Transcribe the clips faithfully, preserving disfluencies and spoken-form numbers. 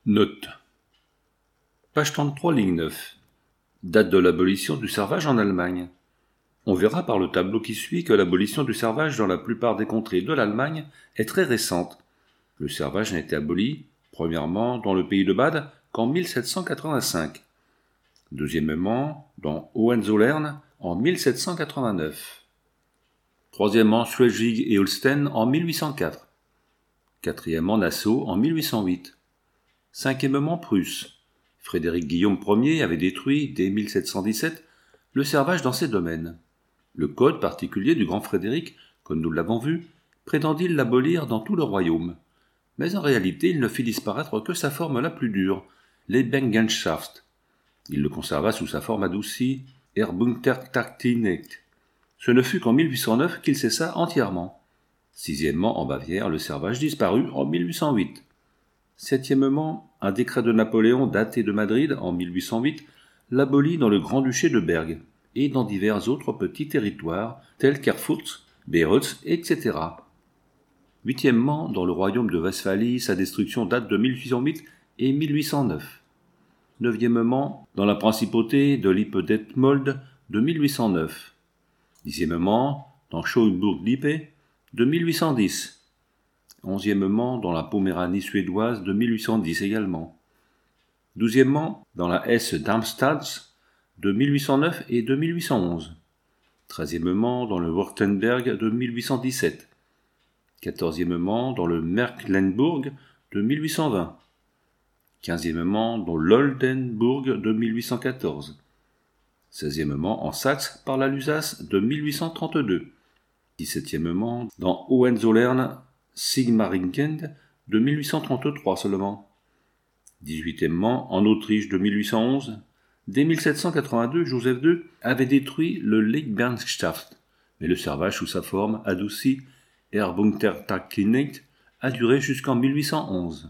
Note. Page trente-trois, ligne neuf. Date de l'abolition du servage en Allemagne. On verra par le tableau qui suit que l'abolition du servage dans la plupart des contrées de l'Allemagne est très récente. Le servage n'a été aboli, premièrement, dans le pays de Bade qu'en mille sept cent quatre-vingt-cinq. Deuxièmement, dans Hohenzollern en mille sept cent quatre-vingt-neuf. Troisièmement, Schleswig et Holstein en mille huit cent quatre. Quatrièmement, Nassau en mille huit cent huit. Cinquièmement, Prusse. Frédéric Guillaume Ier avait détruit, dès mille sept cent dix-sept, le servage dans ses domaines. Le code particulier du grand Frédéric, comme nous l'avons vu, prétendit l'abolir dans tout le royaume. Mais en réalité, il ne fit disparaître que sa forme la plus dure, Lebengenschaft. Il le conserva sous sa forme adoucie, Erbuntertaktinet. Ce ne fut qu'en mille huit cent neuf qu'il cessa entièrement. Sixièmement, en Bavière, le servage disparut en mille huit cent huit. Septièmement, un décret de Napoléon daté de Madrid en mille huit cent huit l'abolit dans le Grand-Duché de Berg et dans divers autres petits territoires tels qu'Erfurt, Bayreuth, et cetera. Huitièmement, dans le royaume de Westphalie, sa destruction date de mille huit cent huit et mille huit cent neuf. Neuvièmement, dans la principauté de Lippe-Detmold de mille huit cent neuf. Dixièmement, dans Schauenburg-Lippe de mille huit cent dix. Onzièmement, dans la Poméranie suédoise de mille huit cent dix également. Douzièmement, dans la Hesse-Darmstadt de mille huit cent neuf et de mille huit cent onze. Treizièmement, dans le Württemberg de mille huit cent dix-sept. Quatorzièmement, dans le Mecklembourg de mille huit cent vingt. Quinzièmement, dans l'Oldenbourg de mille huit cent quatorze. Seizièmement, en Saxe par la Lusace de mille huit cent trente-deux. Dix-septièmement, dans Hohenzollern Sigmaringen de mille huit cent trente-trois seulement. Dix-huitièmement, en Autriche de mille huit cent onze. Dès mille sept cent quatre-vingt-deux, Joseph deux avait détruit le Lebengenschaft, mais le servage sous sa forme adoucie, Erbuntertaktinet, a duré jusqu'en mille huit cent onze.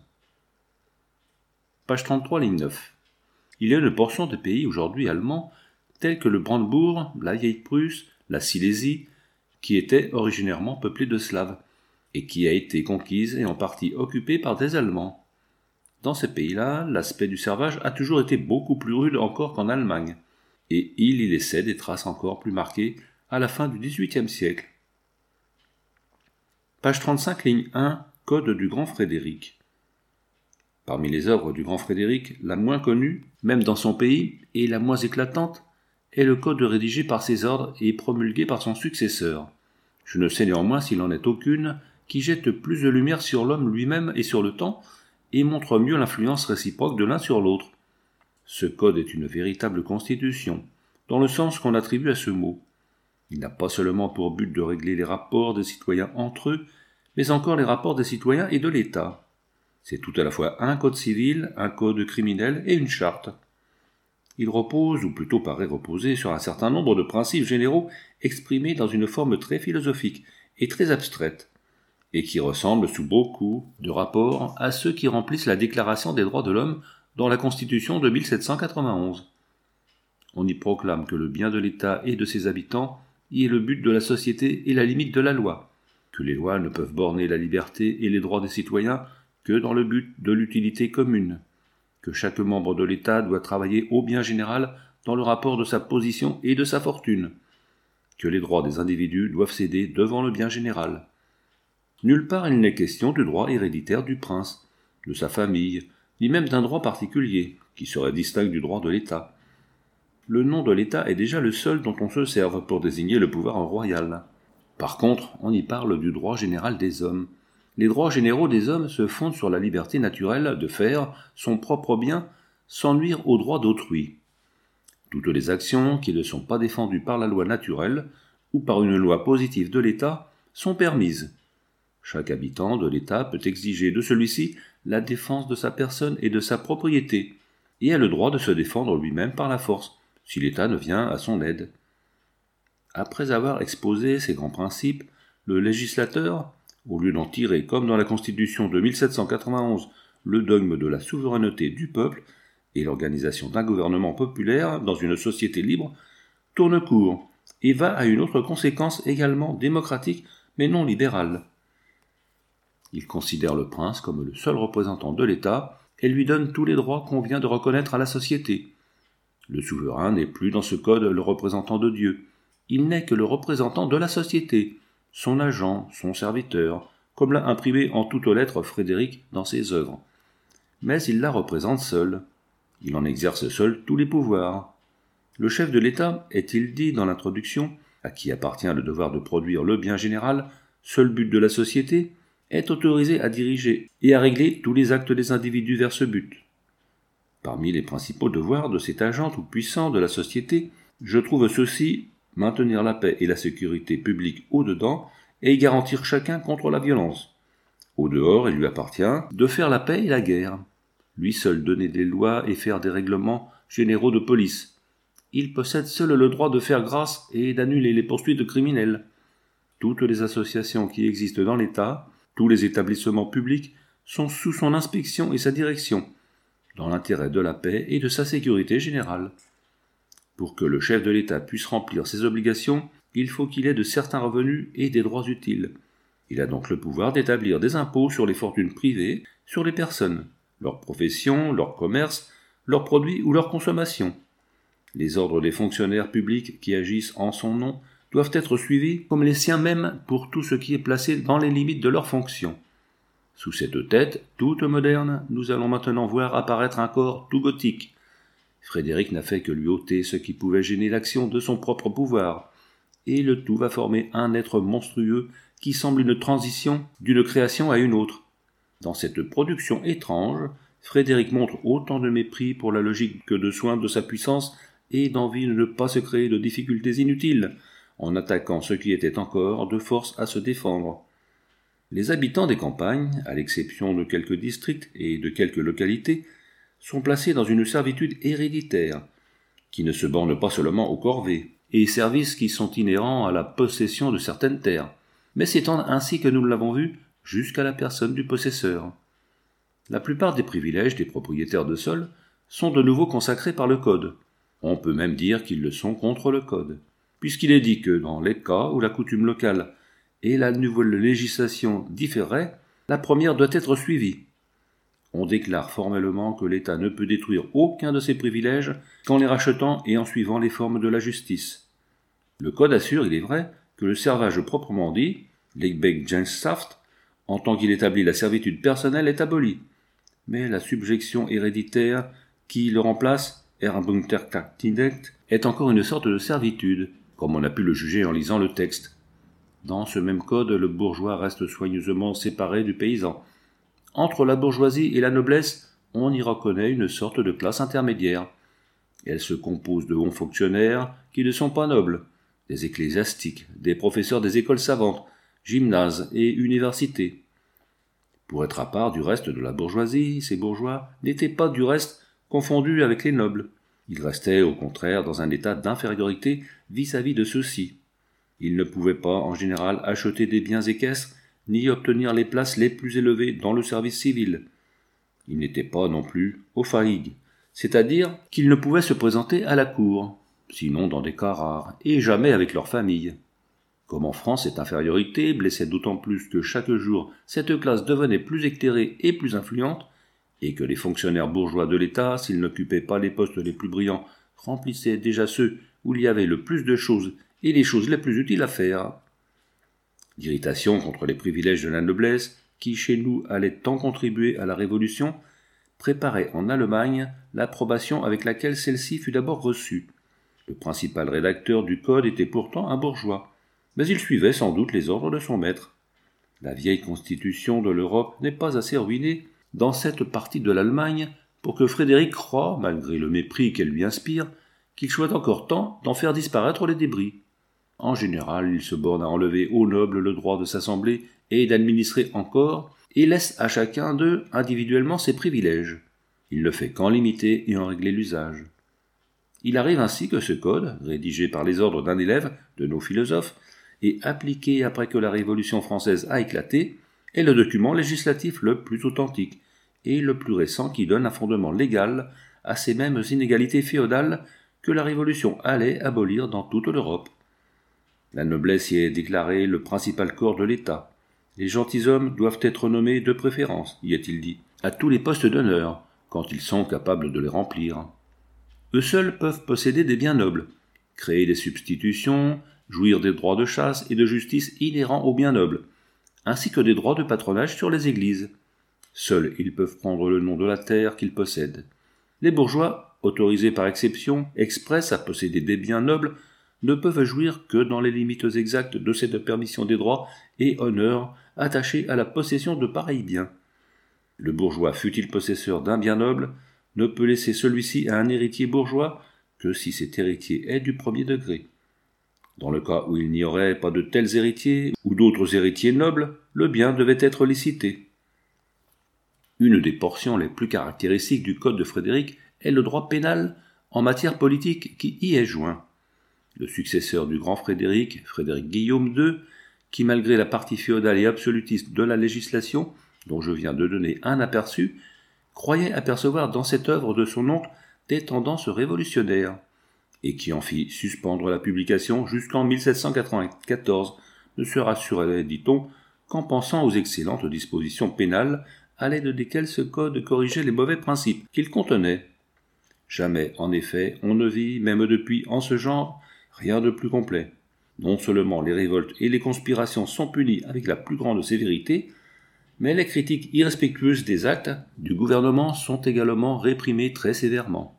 Page trente-trois, ligne neuf. Il y a une portion des pays aujourd'hui allemands, tels que le Brandebourg, la Vieille-Prusse, la Silésie, qui étaient originairement peuplés de Slaves, et qui a été conquise et en partie occupée par des Allemands. Dans ces pays-là, l'aspect du servage a toujours été beaucoup plus rude encore qu'en Allemagne, et il y laissait des traces encore plus marquées à la fin du dix-huitième siècle. Page trente-cinq, ligne un, Code du Grand Frédéric. Parmi les œuvres du Grand Frédéric, la moins connue, même dans son pays, et la moins éclatante, est le code rédigé par ses ordres et promulgué par son successeur. Je ne sais néanmoins s'il en est aucune qui jette plus de lumière sur l'homme lui-même et sur le temps, et montre mieux l'influence réciproque de l'un sur l'autre. Ce code est une véritable constitution, dans le sens qu'on attribue à ce mot. Il n'a pas seulement pour but de régler les rapports des citoyens entre eux, mais encore les rapports des citoyens et de l'État. C'est tout à la fois un code civil, un code criminel et une charte. Il repose, ou plutôt paraît reposer, sur un certain nombre de principes généraux exprimés dans une forme très philosophique et très abstraite, et qui ressemblent sous beaucoup de rapports à ceux qui remplissent la Déclaration des droits de l'homme dans la Constitution de mille sept cent quatre-vingt-onze. On y proclame que le bien de l'État et de ses habitants y est le but de la société et la limite de la loi, que les lois ne peuvent borner la liberté et les droits des citoyens que dans le but de l'utilité commune, que chaque membre de l'État doit travailler au bien général dans le rapport de sa position et de sa fortune, que les droits des individus doivent céder devant le bien général. Nulle part il n'est question du droit héréditaire du prince, de sa famille, ni même d'un droit particulier, qui serait distinct du droit de l'État. Le nom de l'État est déjà le seul dont on se serve pour désigner le pouvoir royal. Par contre, on y parle du droit général des hommes. Les droits généraux des hommes se fondent sur la liberté naturelle de faire son propre bien sans nuire aux droits d'autrui. Toutes les actions qui ne sont pas défendues par la loi naturelle ou par une loi positive de l'État sont permises. Chaque habitant de l'État peut exiger de celui-ci la défense de sa personne et de sa propriété, et a le droit de se défendre lui-même par la force, si l'État ne vient à son aide. Après avoir exposé ces grands principes, le législateur, au lieu d'en tirer, comme dans la Constitution de mille sept cent quatre-vingt-onze, le dogme de la souveraineté du peuple et l'organisation d'un gouvernement populaire dans une société libre, tourne court et va à une autre conséquence également démocratique mais non libérale. Il considère le prince comme le seul représentant de l'État et lui donne tous les droits qu'on vient de reconnaître à la société. Le souverain n'est plus dans ce code le représentant de Dieu. Il n'est que le représentant de la société, son agent, son serviteur, comme l'a imprimé en toutes lettres Frédéric dans ses œuvres. Mais il la représente seul. Il en exerce seul tous les pouvoirs. Le chef de l'État, est-il dit dans l'introduction, à qui appartient le devoir de produire le bien général, seul but de la société, est autorisé à diriger et à régler tous les actes des individus vers ce but. Parmi les principaux devoirs de cet agent tout-puissant de la société, je trouve ceux-ci: maintenir la paix et la sécurité publique au-dedans et garantir chacun contre la violence. Au-dehors, il lui appartient de faire la paix et la guerre. Lui seul donner des lois et faire des règlements généraux de police. Il possède seul le droit de faire grâce et d'annuler les poursuites criminelles. Toutes les associations qui existent dans l'État, tous les établissements publics, sont sous son inspection et sa direction, dans l'intérêt de la paix et de sa sécurité générale. Pour que le chef de l'État puisse remplir ses obligations, il faut qu'il ait de certains revenus et des droits utiles. Il a donc le pouvoir d'établir des impôts sur les fortunes privées, sur les personnes, leurs professions, leurs commerces, leurs produits ou leurs consommations. Les ordres des fonctionnaires publics qui agissent en son nom doivent être suivis comme les siens mêmes pour tout ce qui est placé dans les limites de leurs fonctions. Sous cette tête toute moderne, nous allons maintenant voir apparaître un corps tout gothique. Frédéric n'a fait que lui ôter ce qui pouvait gêner l'action de son propre pouvoir, et le tout va former un être monstrueux qui semble une transition d'une création à une autre. Dans cette production étrange, Frédéric montre autant de mépris pour la logique que de soin de sa puissance et d'envie de ne pas se créer de difficultés inutiles, en attaquant ce qui était encore de force à se défendre. Les habitants des campagnes, à l'exception de quelques districts et de quelques localités, sont placés dans une servitude héréditaire, qui ne se borne pas seulement aux corvées, et services qui sont inhérents à la possession de certaines terres, mais s'étendent ainsi que nous l'avons vu, jusqu'à la personne du possesseur. La plupart des privilèges des propriétaires de sol sont de nouveau consacrés par le Code. On peut même dire qu'ils le sont contre le Code, puisqu'il est dit que dans les cas où la coutume locale et la nouvelle législation différaient, la première doit être suivie. On déclare formellement que l'État ne peut détruire aucun de ses privilèges qu'en les rachetant et en suivant les formes de la justice. Le Code assure, il est vrai, que le servage proprement dit, l'Egbechtschaft, en tant qu'il établit la servitude personnelle, est aboli. Mais la subjection héréditaire qui le remplace, Erbuntertagtinect, est encore une sorte de servitude, comme on a pu le juger en lisant le texte. Dans ce même code, le bourgeois reste soigneusement séparé du paysan. Entre la bourgeoisie et la noblesse, on y reconnaît une sorte de classe intermédiaire. Elle se compose de hauts fonctionnaires qui ne sont pas nobles, des ecclésiastiques, des professeurs des écoles savantes, gymnases et universités. Pour être à part du reste de la bourgeoisie, ces bourgeois n'étaient pas du reste confondus avec les nobles. Ils restaient au contraire dans un état d'infériorité vis-à-vis de ceux-ci. Ils ne pouvaient pas, en général, acheter des biens équestres, ni obtenir les places les plus élevées dans le service civil. Ils n'étaient pas non plus ophaïgues, c'est-à-dire qu'ils ne pouvaient se présenter à la cour, sinon dans des cas rares, et jamais avec leur famille. Comme en France, cette infériorité blessait d'autant plus que chaque jour cette classe devenait plus éclairée et plus influente, et que les fonctionnaires bourgeois de l'État, s'ils n'occupaient pas les postes les plus brillants, remplissaient déjà ceux où il y avait le plus de choses et les choses les plus utiles à faire. L'irritation contre les privilèges de la noblesse, qui chez nous allait tant contribuer à la Révolution, préparait en Allemagne l'approbation avec laquelle celle-ci fut d'abord reçue. Le principal rédacteur du Code était pourtant un bourgeois, mais il suivait sans doute les ordres de son maître. La vieille constitution de l'Europe n'est pas assez ruinée dans cette partie de l'Allemagne pour que Frédéric croie, malgré le mépris qu'elle lui inspire, qu'il soit encore temps d'en faire disparaître les débris. En général, il se borne à enlever aux nobles le droit de s'assembler et d'administrer encore, et laisse à chacun d'eux individuellement ses privilèges. Il ne fait qu'en limiter et en régler l'usage. Il arrive ainsi que ce code, rédigé par les ordres d'un élève de nos philosophes, et appliqué après que la Révolution française a éclaté, est le document législatif le plus authentique et le plus récent qui donne un fondement légal à ces mêmes inégalités féodales que la Révolution allait abolir dans toute l'Europe. La noblesse y est déclarée le principal corps de l'État. Les gentilshommes doivent être nommés de préférence, y est-il dit, à tous les postes d'honneur, quand ils sont capables de les remplir. Eux seuls peuvent posséder des biens nobles, créer des substitutions, jouir des droits de chasse et de justice inhérents aux biens nobles, ainsi que des droits de patronage sur les églises. Seuls ils peuvent prendre le nom de la terre qu'ils possèdent. Les bourgeois, autorisés par exception expresse à posséder des biens nobles, ne peuvent jouir que dans les limites exactes de cette permission des droits et honneurs attachés à la possession de pareils biens. Le bourgeois, fût-il possesseur d'un bien noble, ne peut laisser celui-ci à un héritier bourgeois que si cet héritier est du premier degré. Dans le cas où il n'y aurait pas de tels héritiers ou d'autres héritiers nobles, le bien devait être licité. Une des portions les plus caractéristiques du Code de Frédéric est le droit pénal en matière politique qui y est joint. Le successeur du grand Frédéric, Frédéric Guillaume deux, qui malgré la partie féodale et absolutiste de la législation, dont je viens de donner un aperçu, croyait apercevoir dans cette œuvre de son oncle des tendances révolutionnaires, et qui en fit suspendre la publication jusqu'en mille sept cent quatre-vingt-quatorze, ne se rassurait, dit-on, qu'en pensant aux excellentes dispositions pénales à l'aide desquelles ce code corrigeait les mauvais principes qu'il contenait. Jamais, en effet, on ne vit, même depuis en ce genre, rien de plus complet. Non seulement les révoltes et les conspirations sont punies avec la plus grande sévérité, mais les critiques irrespectueuses des actes du gouvernement sont également réprimées très sévèrement.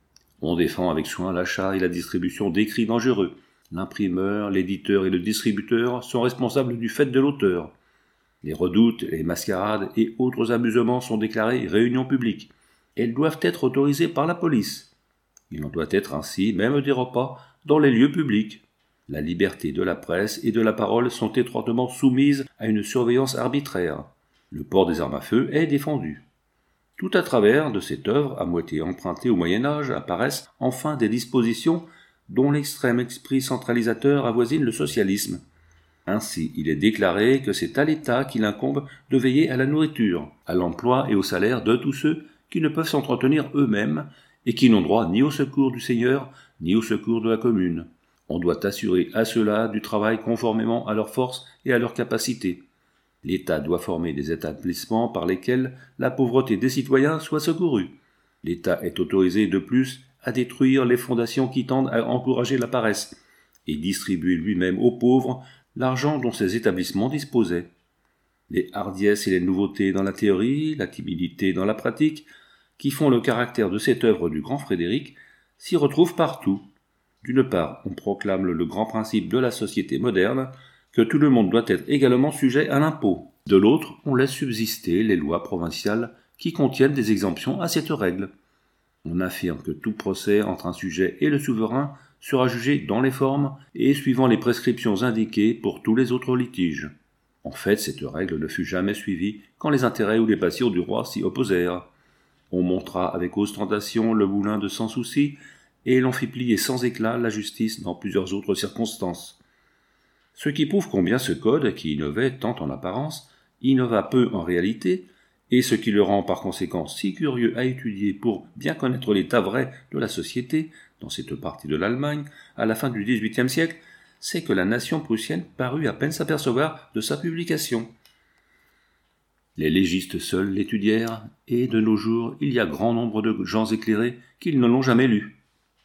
On défend avec soin l'achat et la distribution d'écrits dangereux. L'imprimeur, l'éditeur et le distributeur sont responsables du fait de l'auteur. Les redoutes, les mascarades et autres amusements sont déclarés réunions publiques. Elles doivent être autorisées par la police. Il en doit être ainsi même des repas dans les lieux publics. La liberté de la presse et de la parole sont étroitement soumises à une surveillance arbitraire. Le port des armes à feu est défendu. Tout à travers de cette œuvre, à moitié empruntée au Moyen-Âge, apparaissent enfin des dispositions dont l'extrême esprit centralisateur avoisine le socialisme. Ainsi, il est déclaré que c'est à l'État qu'il incombe de veiller à la nourriture, à l'emploi et au salaire de tous ceux qui ne peuvent s'entretenir eux-mêmes et qui n'ont droit ni au secours du Seigneur, ni au secours de la commune. On doit assurer à ceux-là du travail conformément à leurs forces et à leurs capacités. L'État doit former des établissements par lesquels la pauvreté des citoyens soit secourue. L'État est autorisé de plus à détruire les fondations qui tendent à encourager la paresse et distribuer lui-même aux pauvres l'argent dont ces établissements disposaient. Les hardiesses et les nouveautés dans la théorie, la timidité dans la pratique, qui font le caractère de cette œuvre du grand Frédéric, s'y retrouvent partout. D'une part, on proclame le grand principe de la société moderne, que tout le monde doit être également sujet à l'impôt. De l'autre, on laisse subsister les lois provinciales qui contiennent des exemptions à cette règle. On affirme que tout procès entre un sujet et le souverain sera jugé dans les formes et suivant les prescriptions indiquées pour tous les autres litiges. En fait, cette règle ne fut jamais suivie quand les intérêts ou les passions du roi s'y opposèrent. On montra avec ostentation le moulin de Sans Souci, et l'on fit plier sans éclat la justice dans plusieurs autres circonstances. Ce qui prouve combien ce code, qui innovait tant en apparence, innova peu en réalité, et ce qui le rend par conséquent si curieux à étudier pour bien connaître l'état vrai de la société dans cette partie de l'Allemagne à la fin du dix-huitième siècle, c'est que la nation prussienne parut à peine s'apercevoir de sa publication. Les légistes seuls l'étudièrent, et de nos jours il y a grand nombre de gens éclairés qui ne l'ont jamais lu.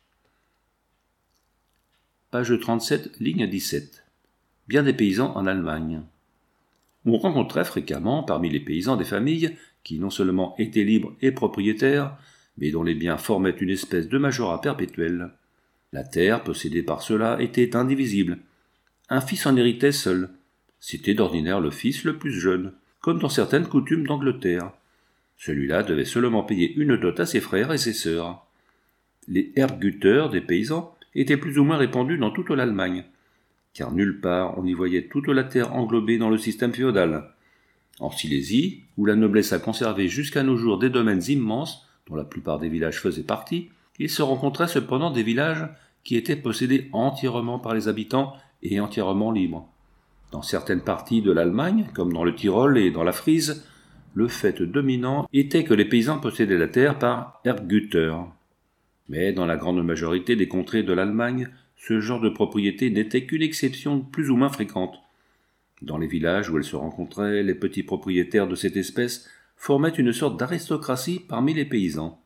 Page trente-sept, ligne dix-sept. Bien des paysans en Allemagne. On rencontrait fréquemment parmi les paysans des familles qui non seulement étaient libres et propriétaires, mais dont les biens formaient une espèce de majorat perpétuel. La terre possédée par ceux-là était indivisible. Un fils en héritait seul. C'était d'ordinaire le fils le plus jeune, comme dans certaines coutumes d'Angleterre. Celui-là devait seulement payer une dot à ses frères et ses sœurs. Les erbgüter des paysans étaient plus ou moins répandus dans toute l'Allemagne, car nulle part on y voyait toute la terre englobée dans le système féodal. En Silésie, où la noblesse a conservé jusqu'à nos jours des domaines immenses, dont la plupart des villages faisaient partie, il se rencontrait cependant des villages qui étaient possédés entièrement par les habitants et entièrement libres. Dans certaines parties de l'Allemagne, comme dans le Tyrol et dans la Frise, le fait dominant était que les paysans possédaient la terre par erbgüter. Mais dans la grande majorité des contrées de l'Allemagne, ce genre de propriété n'était qu'une exception plus ou moins fréquente. Dans les villages où elles se rencontraient, les petits propriétaires de cette espèce formaient une sorte d'aristocratie parmi les paysans.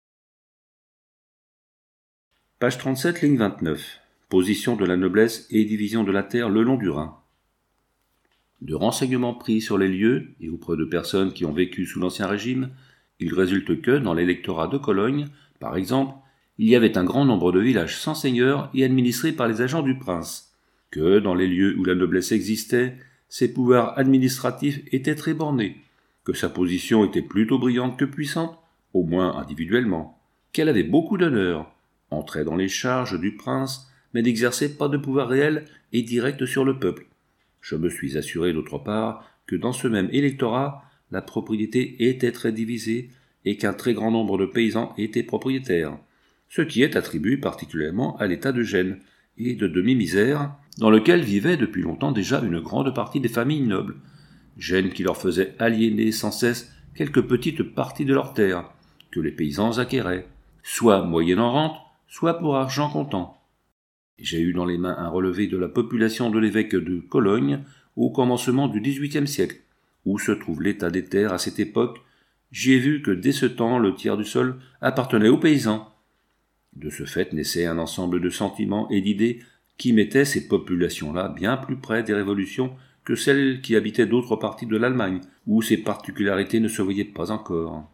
Page trente-sept, ligne vingt-neuf. Position de la noblesse et division de la terre le long du Rhin. De renseignements pris sur les lieux et auprès de personnes qui ont vécu sous l'Ancien Régime, il résulte que, dans l'électorat de Cologne, par exemple, il y avait un grand nombre de villages sans seigneur et administrés par les agents du prince, que, dans les lieux où la noblesse existait, ses pouvoirs administratifs étaient très bornés, que sa position était plutôt brillante que puissante, au moins individuellement, qu'elle avait beaucoup d'honneur, entrait dans les charges du prince, mais n'exerçait pas de pouvoir réel et direct sur le peuple. Je me suis assuré d'autre part que dans ce même électorat, la propriété était très divisée et qu'un très grand nombre de paysans étaient propriétaires, ce qui est attribué particulièrement à l'état de gêne et de demi-misère dans lequel vivait depuis longtemps déjà une grande partie des familles nobles, gêne qui leur faisait aliéner sans cesse quelques petites parties de leurs terres, que les paysans acquéraient, soit moyennant rente, soit pour argent comptant. J'ai eu dans les mains un relevé de la population de l'évêque de Cologne au commencement du dix-huitième siècle, où se trouve l'état des terres à cette époque. J'y ai vu que dès ce temps le tiers du sol appartenait aux paysans. De ce fait naissait un ensemble de sentiments et d'idées qui mettaient ces populations-là bien plus près des révolutions que celles qui habitaient d'autres parties de l'Allemagne, où ces particularités ne se voyaient pas encore.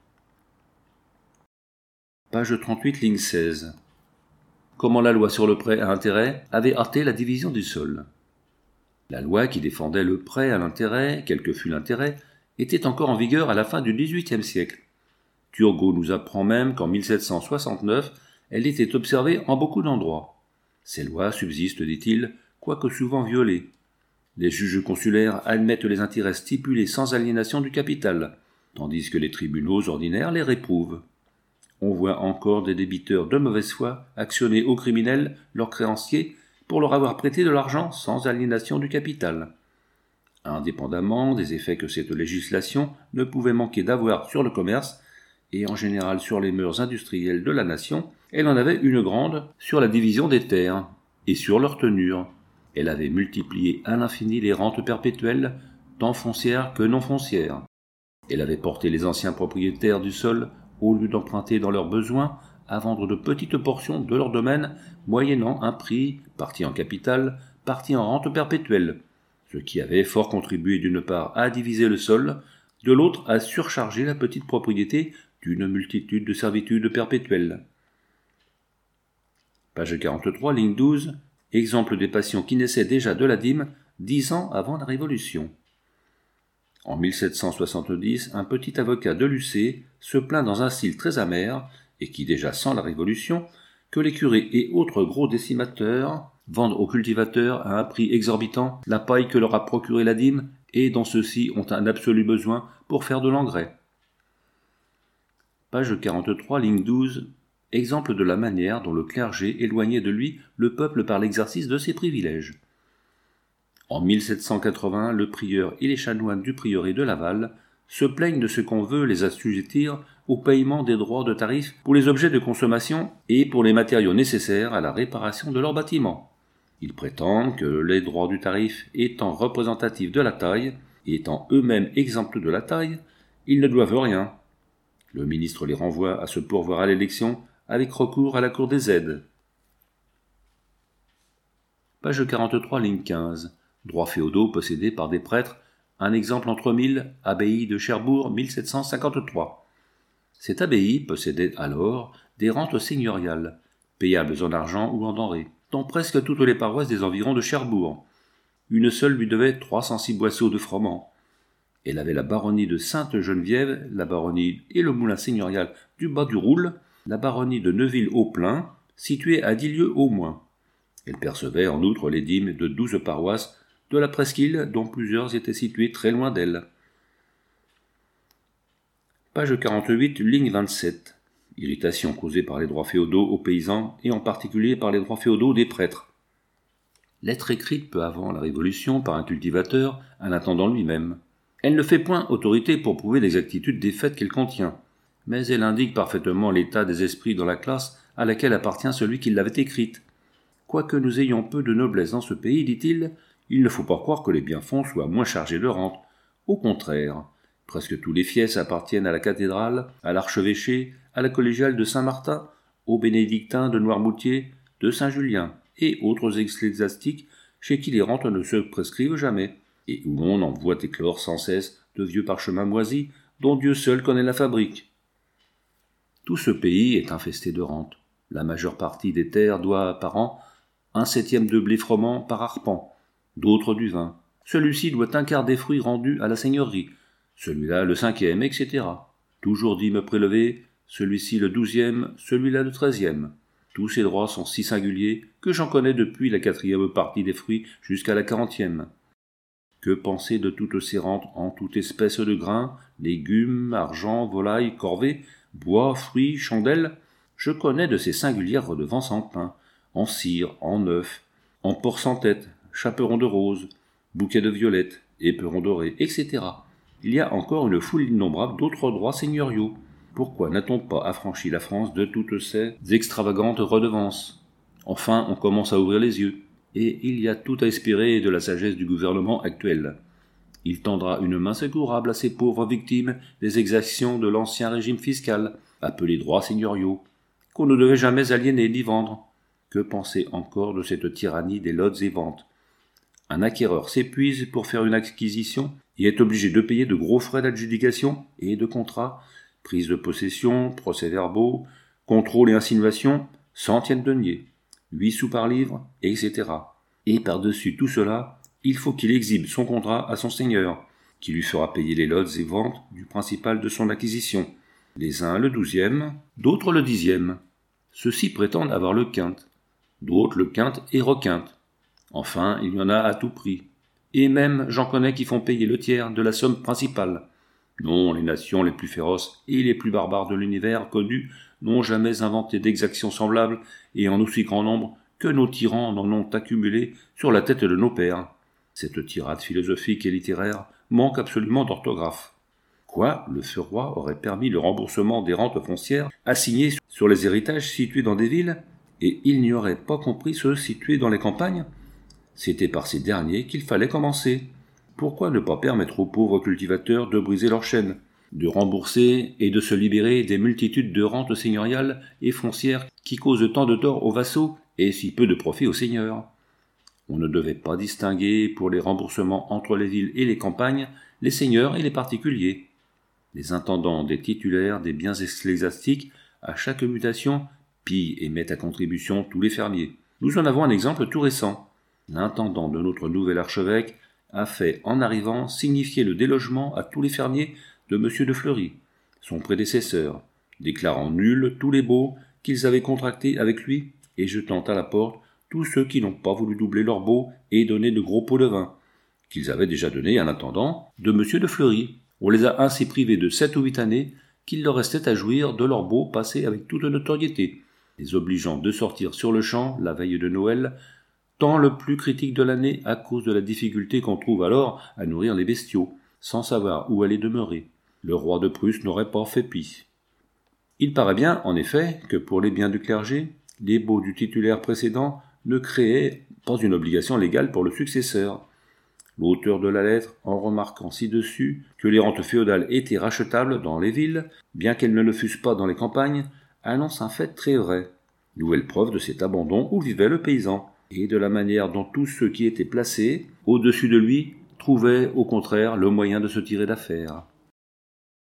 Page trente-huit, ligne seize. Comment la loi sur le prêt à intérêt avait hâté la division du sol. La loi qui défendait le prêt à l'intérêt, quel que fût l'intérêt, était encore en vigueur à la fin du dix-huitième siècle. Turgot nous apprend même qu'en mille sept cent soixante-neuf, elle était observée en beaucoup d'endroits. Ces lois subsistent, dit-il, quoique souvent violées. Les juges consulaires admettent les intérêts stipulés sans aliénation du capital, tandis que les tribunaux ordinaires les réprouvent. On voit encore des débiteurs de mauvaise foi actionner aux criminels, leurs créanciers, pour leur avoir prêté de l'argent sans aliénation du capital. Indépendamment des effets que cette législation ne pouvait manquer d'avoir sur le commerce, et en général sur les mœurs industrielles de la nation, elle en avait une grande sur la division des terres, et sur leur tenure. Elle avait multiplié à l'infini les rentes perpétuelles, tant foncières que non foncières. Elle avait porté les anciens propriétaires du sol, au lieu d'emprunter dans leurs besoins, à vendre de petites portions de leur domaine, moyennant un prix, partie en capital, partie en rente perpétuelle, ce qui avait fort contribué d'une part à diviser le sol, de l'autre à surcharger la petite propriété d'une multitude de servitudes perpétuelles. Page quarante-trois, ligne douze, exemple des passions qui naissaient déjà de la dîme, dix ans avant la Révolution. En mille sept cent soixante-dix, un petit avocat de Lucé se plaint dans un style très amer, et qui déjà sent la Révolution, que les curés et autres gros décimateurs vendent aux cultivateurs à un prix exorbitant la paille que leur a procuré la dîme et dont ceux-ci ont un absolu besoin pour faire de l'engrais. Page quarante-trois, ligne douze, exemple de la manière dont le clergé éloignait de lui le peuple par l'exercice de ses privilèges. En mille sept cent quatre-vingts, le prieur et les chanoines du prieuré de Laval se plaignent de ce qu'on veut les assujettir au paiement des droits de tarif pour les objets de consommation et pour les matériaux nécessaires à la réparation de leurs bâtiments. Ils prétendent que les droits du tarif étant représentatifs de la taille, et étant eux-mêmes exemptés de la taille, ils ne doivent rien. Le ministre les renvoie à se pourvoir à l'élection avec recours à la Cour des aides. Page quarante-trois, ligne quinze. Droits féodaux possédés par des prêtres. Un exemple entre mille, abbaye de Cherbourg, mille sept cent cinquante-trois. Cette abbaye possédait alors des rentes seigneuriales, payables en argent ou en denrées, dans presque toutes les paroisses des environs de Cherbourg. Une seule lui devait trois cent six boisseaux de froment. Elle avait la baronnie de Sainte-Geneviève, la baronnie et le moulin seigneurial du Bas du Roule, la baronnie de Neuville-au-Plain, située à dix lieues au moins. Elle percevait en outre les dîmes de douze paroisses de la presqu'île, dont plusieurs étaient situées très loin d'elle. Page quarante-huit, ligne vingt-sept. Irritation causée par les droits féodaux aux paysans et en particulier par les droits féodaux des prêtres. Lettre écrite peu avant la Révolution par un cultivateur, un intendant lui-même. Elle ne fait point autorité pour prouver l'exactitude des faits qu'elle contient, mais elle indique parfaitement l'état des esprits dans la classe à laquelle appartient celui qui l'avait écrite. Quoique nous ayons peu de noblesse dans ce pays, dit-il, il ne faut pas croire que les biens-fonds soient moins chargés de rente. Au contraire, Presque tous les fiefs appartiennent à la cathédrale, à l'archevêché, à la collégiale de Saint-Martin, aux bénédictins de Noirmoutier, de Saint-Julien et autres ecclésiastiques chez qui les rentes ne se prescrivent jamais, et où l'on en voit éclore sans cesse de vieux parchemins moisis dont Dieu seul connaît la fabrique. Tout ce pays est infesté de rentes. La majeure partie des terres doit par an un septième de blé froment par arpent, d'autres du vin. Celui-ci doit un quart des fruits rendus à la seigneurie, celui-là le cinquième, et cetera. Toujours dîmes prélevées, celui-ci le douzième, celui-là le treizième. Tous ces droits sont si singuliers que j'en connais depuis la quatrième partie des fruits jusqu'à la quarantième. Que penser de toutes ces rentes en toute espèce de grains, légumes, argent, volailles, corvées, bois, fruits, chandelles? Je connais de ces singulières redevances en pain, en cire, en œufs, en porc sans tête, chaperon de rose, bouquet de violettes, éperon doré, et cetera. Il y a encore une foule innombrable d'autres droits seigneuriaux. Pourquoi n'a-t-on pas affranchi la France de toutes ces extravagantes redevances? Enfin, on commence à ouvrir les yeux, et il y a tout à espérer de la sagesse du gouvernement actuel. Il tendra une main secourable à ces pauvres victimes des exactions de l'ancien régime fiscal, appelé droits seigneuriaux, qu'on ne devait jamais aliéner ni vendre. Que penser encore de cette tyrannie des lots et ventes? Un acquéreur s'épuise pour faire une acquisition et est obligé de payer de gros frais d'adjudication et de contrat, prise de possession, procès-verbaux, contrôle et insinuation, centièmes de deniers, huit sous par livre, et cetera. Et par-dessus tout cela, il faut qu'il exhibe son contrat à son seigneur, qui lui fera payer les lots et ventes du principal de son acquisition. Les uns le douzième, d'autres le dixième. Ceux-ci prétendent avoir le quinte, d'autres le quinte et requinte. Enfin, il y en a à tout prix. Et même, j'en connais qui font payer le tiers de la somme principale. Non, les nations les plus féroces et les plus barbares de l'univers connu n'ont jamais inventé d'exactions semblables et en aussi grand nombre que nos tyrans n'en ont accumulé sur la tête de nos pères. Cette tirade philosophique et littéraire manque absolument d'orthographe. Quoi, le feu roi aurait permis le remboursement des rentes foncières assignées sur les héritages situés dans des villes, et il n'y aurait pas compris ceux situés dans les campagnes? C'était par ces derniers qu'il fallait commencer. Pourquoi ne pas permettre aux pauvres cultivateurs de briser leurs chaînes, de rembourser et de se libérer des multitudes de rentes seigneuriales et foncières qui causent tant de tort aux vassaux et si peu de profit aux seigneurs? On ne devait pas distinguer pour les remboursements entre les villes et les campagnes les seigneurs et les particuliers. Les intendants des titulaires des biens ecclésiastiques, à chaque mutation, pillent et mettent à contribution tous les fermiers. Nous en avons un exemple tout récent. L'intendant de notre nouvel archevêque a fait, en arrivant, signifier le délogement à tous les fermiers de M. de Fleury, son prédécesseur, déclarant nuls tous les baux qu'ils avaient contractés avec lui et jetant à la porte tous ceux qui n'ont pas voulu doubler leurs baux et donner de gros pots de vin, qu'ils avaient déjà donnés à l'intendant de M. de Fleury. On les a ainsi privés de sept ou huit années qu'il leur restait à jouir de leurs baux passés avec toute notoriété, les obligeant de sortir sur le champ la veille de Noël, temps le plus critique de l'année à cause de la difficulté qu'on trouve alors à nourrir les bestiaux, sans savoir où aller demeurer. Le roi de Prusse n'aurait pas fait pis. Il paraît bien, en effet, que pour les biens du clergé, les baux du titulaire précédent ne créaient pas une obligation légale pour le successeur. L'auteur de la lettre, en remarquant ci-dessus que les rentes féodales étaient rachetables dans les villes, bien qu'elles ne le fussent pas dans les campagnes, annonce un fait très vrai, nouvelle preuve de cet abandon où vivait le paysan, et de la manière dont tous ceux qui étaient placés au-dessus de lui trouvaient au contraire le moyen de se tirer d'affaire.